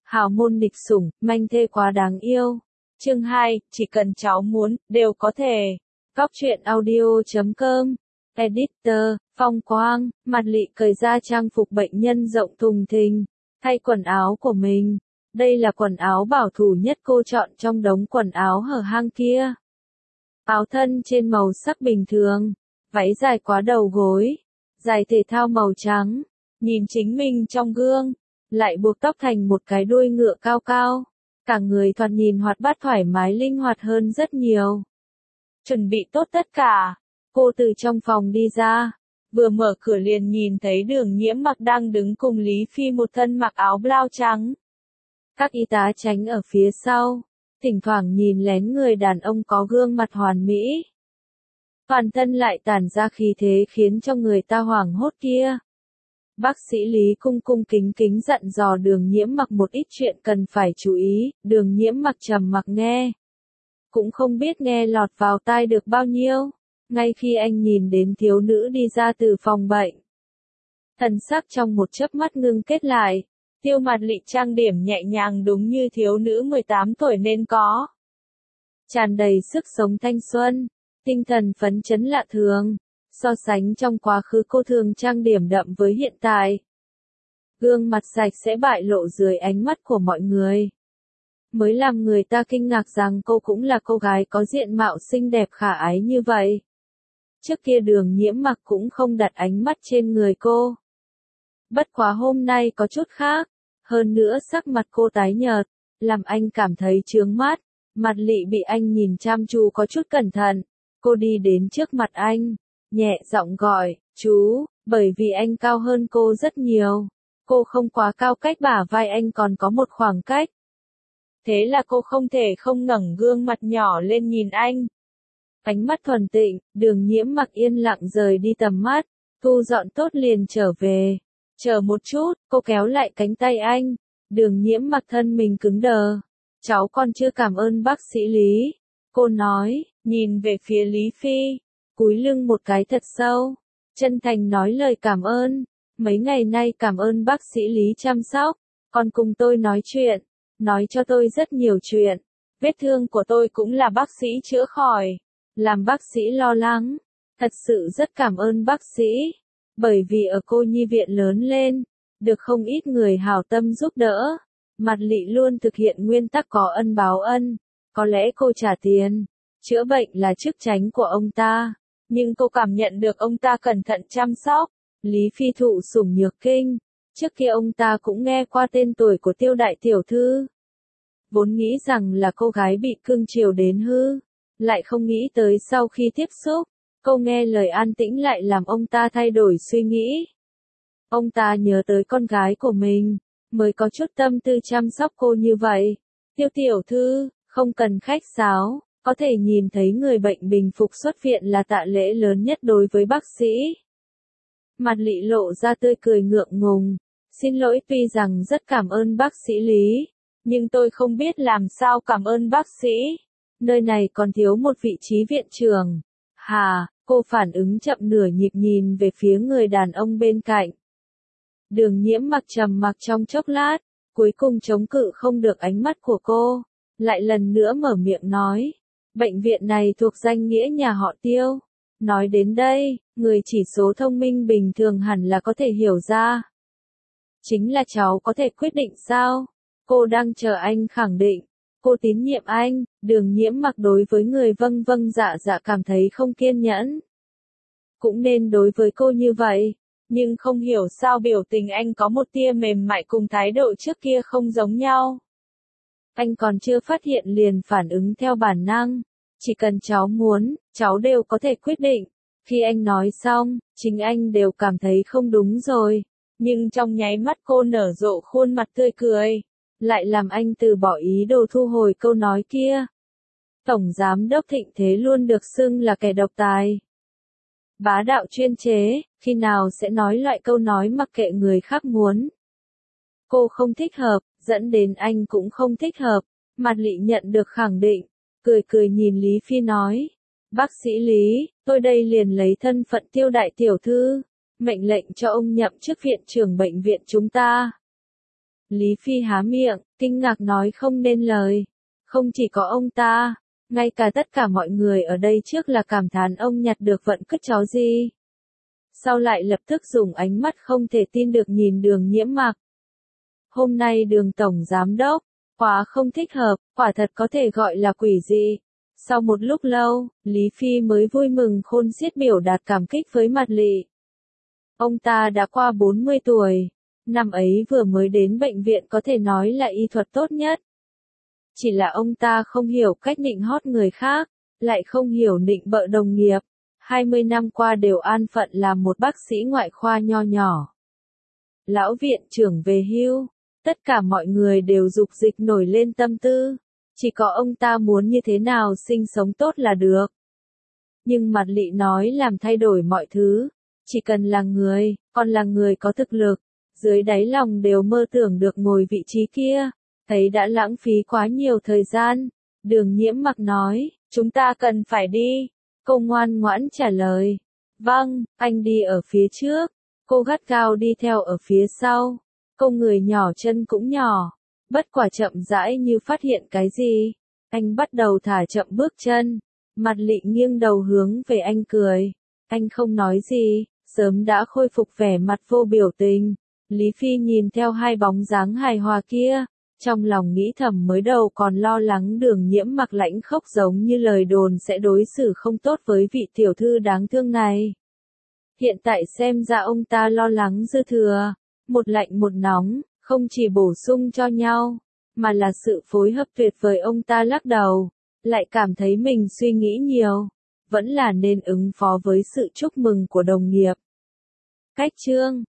Hào môn nghịch sủng, manh thê quá đáng yêu. Chương 2, chỉ cần cháu muốn, đều có thể. Góc truyện audio.com. Editor, Phong Quang. Mặt Lị cởi ra trang phục bệnh nhân rộng thùng thình, thay quần áo của mình. Đây là quần áo bảo thủ nhất cô chọn trong đống quần áo hở hang kia. Áo thân trên màu sắc bình thường, váy dài quá đầu gối, giày thể thao màu trắng. Nhìn chính mình trong gương, lại buộc tóc thành một cái đuôi ngựa cao cao. Cả người thoạt nhìn hoạt bát thoải mái linh hoạt hơn rất nhiều. Chuẩn bị tốt tất cả, cô từ trong phòng đi ra, vừa mở cửa liền nhìn thấy Đường Nhiễm Mặc đang đứng cùng Lý Phi một thân mặc áo blau trắng. Các y tá tránh ở phía sau, thỉnh thoảng nhìn lén người đàn ông có gương mặt hoàn mỹ. Toàn thân lại tản ra khí thế khiến cho người ta hoảng hốt kia. Bác sĩ Lý cung cung kính kính dặn dò Đường Nhiễm Mặc một ít chuyện cần phải chú ý, Đường Nhiễm Mặc trầm mặc nghe. Cũng không biết nghe lọt vào tai được bao nhiêu, ngay khi anh nhìn đến thiếu nữ đi ra từ phòng bệnh. Thần sắc trong một chớp mắt ngưng kết lại, Tiêu Mạt Lị trang điểm nhẹ nhàng đúng như thiếu nữ 18 tuổi nên có. Tràn đầy sức sống thanh xuân, tinh thần phấn chấn lạ thường. So sánh trong quá khứ cô thường trang điểm đậm với hiện tại. Gương mặt sạch sẽ bại lộ dưới ánh mắt của mọi người. Mới làm người ta kinh ngạc rằng cô cũng là cô gái có diện mạo xinh đẹp khả ái như vậy. Trước kia Đường Nhiễm Mặc cũng không đặt ánh mắt trên người cô. Bất quá hôm nay có chút khác, hơn nữa sắc mặt cô tái nhợt, làm anh cảm thấy chướng mắt. Mặt Lị bị anh nhìn chăm chú có chút cẩn thận, cô đi đến trước mặt anh. Nhẹ giọng gọi, chú, bởi vì anh cao hơn cô rất nhiều. Cô không quá cao cách bả vai anh còn có một khoảng cách. Thế là cô không thể không ngẩng gương mặt nhỏ lên nhìn anh. Ánh mắt thuần tịnh, Đường Nhiễm Mặc yên lặng rời đi tầm mắt, thu dọn tốt liền trở về. Chờ một chút, cô kéo lại cánh tay anh. Đường Nhiễm Mặc thân mình cứng đờ. Cháu còn chưa cảm ơn bác sĩ Lý. Cô nói, nhìn về phía Lý Phi. Cúi lưng một cái thật sâu, chân thành nói lời cảm ơn. Mấy ngày nay cảm ơn bác sĩ Lý chăm sóc, còn cùng tôi nói chuyện, nói cho tôi rất nhiều chuyện. Vết thương của tôi cũng là bác sĩ chữa khỏi, làm bác sĩ lo lắng. Thật sự rất cảm ơn bác sĩ, bởi vì ở cô nhi viện lớn lên, được không ít người hảo tâm giúp đỡ. Mặt Lị luôn thực hiện nguyên tắc có ân báo ân, có lẽ cô trả tiền, chữa bệnh là chức trách của ông ta. Nhưng cô cảm nhận được ông ta cẩn thận chăm sóc. Lý Phi thụ sủng nhược kinh. Trước kia ông ta cũng nghe qua tên tuổi của Tiêu đại tiểu thư. Vốn nghĩ rằng là cô gái bị cưng chiều đến hư. Lại không nghĩ tới sau khi tiếp xúc, cô nghe lời an tĩnh lại làm ông ta thay đổi suy nghĩ. Ông ta nhớ tới con gái của mình, mới có chút tâm tư chăm sóc cô như vậy. Tiêu tiểu thư, không cần khách sáo. Có thể nhìn thấy người bệnh bình phục xuất viện là tạ lễ lớn nhất đối với bác sĩ. Mặt Lị lộ ra tươi cười ngượng ngùng. Xin lỗi, tuy rằng rất cảm ơn bác sĩ Lý, nhưng tôi không biết làm sao cảm ơn bác sĩ. Nơi này còn thiếu một vị trí viện trưởng. Hà, cô phản ứng chậm nửa nhịp nhìn về phía người đàn ông bên cạnh. Đường Nhiễm Mặc trầm mặc trong chốc lát, cuối cùng chống cự không được ánh mắt của cô, lại lần nữa mở miệng nói. Bệnh viện này thuộc danh nghĩa nhà họ Tiêu. Nói đến đây, người chỉ số thông minh bình thường hẳn là có thể hiểu ra. Chính là cháu có thể quyết định sao? Cô đang chờ anh khẳng định. Cô tín nhiệm anh. Đường Nhiễm Mặc đối với người vâng vâng dạ dạ cảm thấy không kiên nhẫn. Cũng nên đối với cô như vậy. Nhưng không hiểu sao biểu tình anh có một tia mềm mại cùng thái độ trước kia không giống nhau. Anh còn chưa phát hiện liền phản ứng theo bản năng. Chỉ cần cháu muốn, cháu đều có thể quyết định. Khi anh nói xong, chính anh đều cảm thấy không đúng rồi. Nhưng trong nháy mắt cô nở rộ khuôn mặt tươi cười, lại làm anh từ bỏ ý đồ thu hồi câu nói kia. Tổng giám đốc Thịnh Thế luôn được xưng là kẻ độc tài. Bá đạo chuyên chế, khi nào sẽ nói loại câu nói mặc kệ người khác muốn. Cô không thích hợp, dẫn đến anh cũng không thích hợp. Mặt Lị nhận được khẳng định, cười cười nhìn Lý Phi nói. Bác sĩ Lý, tôi đây liền lấy thân phận Tiêu đại tiểu thư, mệnh lệnh cho ông nhậm chức viện trưởng bệnh viện chúng ta. Lý Phi há miệng, kinh ngạc nói không nên lời. Không chỉ có ông ta, ngay cả tất cả mọi người ở đây trước là cảm thán ông nhặt được vận cứt chó gì. Sau lại lập tức dùng ánh mắt không thể tin được nhìn Đường Nhiễm Mặc. Hôm nay Đường Tổng Giám Đốc, quá không thích hợp, quả thật có thể gọi là quỷ dị. Sau một lúc lâu, Lý Phi mới vui mừng khôn xiết biểu đạt cảm kích với Mạt Lị. Ông ta đã qua 40 tuổi, năm ấy vừa mới đến bệnh viện có thể nói là y thuật tốt nhất. Chỉ là ông ta không hiểu cách nịnh hót người khác, lại không hiểu nịnh bợ đồng nghiệp. 20 năm qua đều an phận làm một bác sĩ ngoại khoa nho nhỏ. Lão viện trưởng về hưu, tất cả mọi người đều dục dịch nổi lên tâm tư. Chỉ có ông ta muốn như thế nào sinh sống tốt là được. Nhưng Mạt Lị nói làm thay đổi mọi thứ. Chỉ cần là người, còn là người có thực lực, dưới đáy lòng đều mơ tưởng được ngồi vị trí kia. Thấy đã lãng phí quá nhiều thời gian. Đường Nhiễm Mặc nói, chúng ta cần phải đi. Cô ngoan ngoãn trả lời. Vâng, anh đi ở phía trước. Cô gắt gao đi theo ở phía sau. Cô người nhỏ chân cũng nhỏ. Bất quả chậm rãi như phát hiện cái gì. Anh bắt đầu thả chậm bước chân. Mạt Lị nghiêng đầu hướng về anh cười. Anh không nói gì, sớm đã khôi phục vẻ mặt vô biểu tình. Lý Phi nhìn theo hai bóng dáng hài hòa kia. Trong lòng nghĩ thầm mới đầu còn lo lắng Đường Nhiễm Mặc lãnh khốc giống như lời đồn sẽ đối xử không tốt với vị tiểu thư đáng thương này. Hiện tại xem ra ông ta lo lắng dư thừa, một lạnh một nóng, không chỉ bổ sung cho nhau, mà là sự phối hợp tuyệt vời. Ông ta lắc đầu, lại cảm thấy mình suy nghĩ nhiều, vẫn là nên ứng phó với sự chúc mừng của đồng nghiệp. Cách chương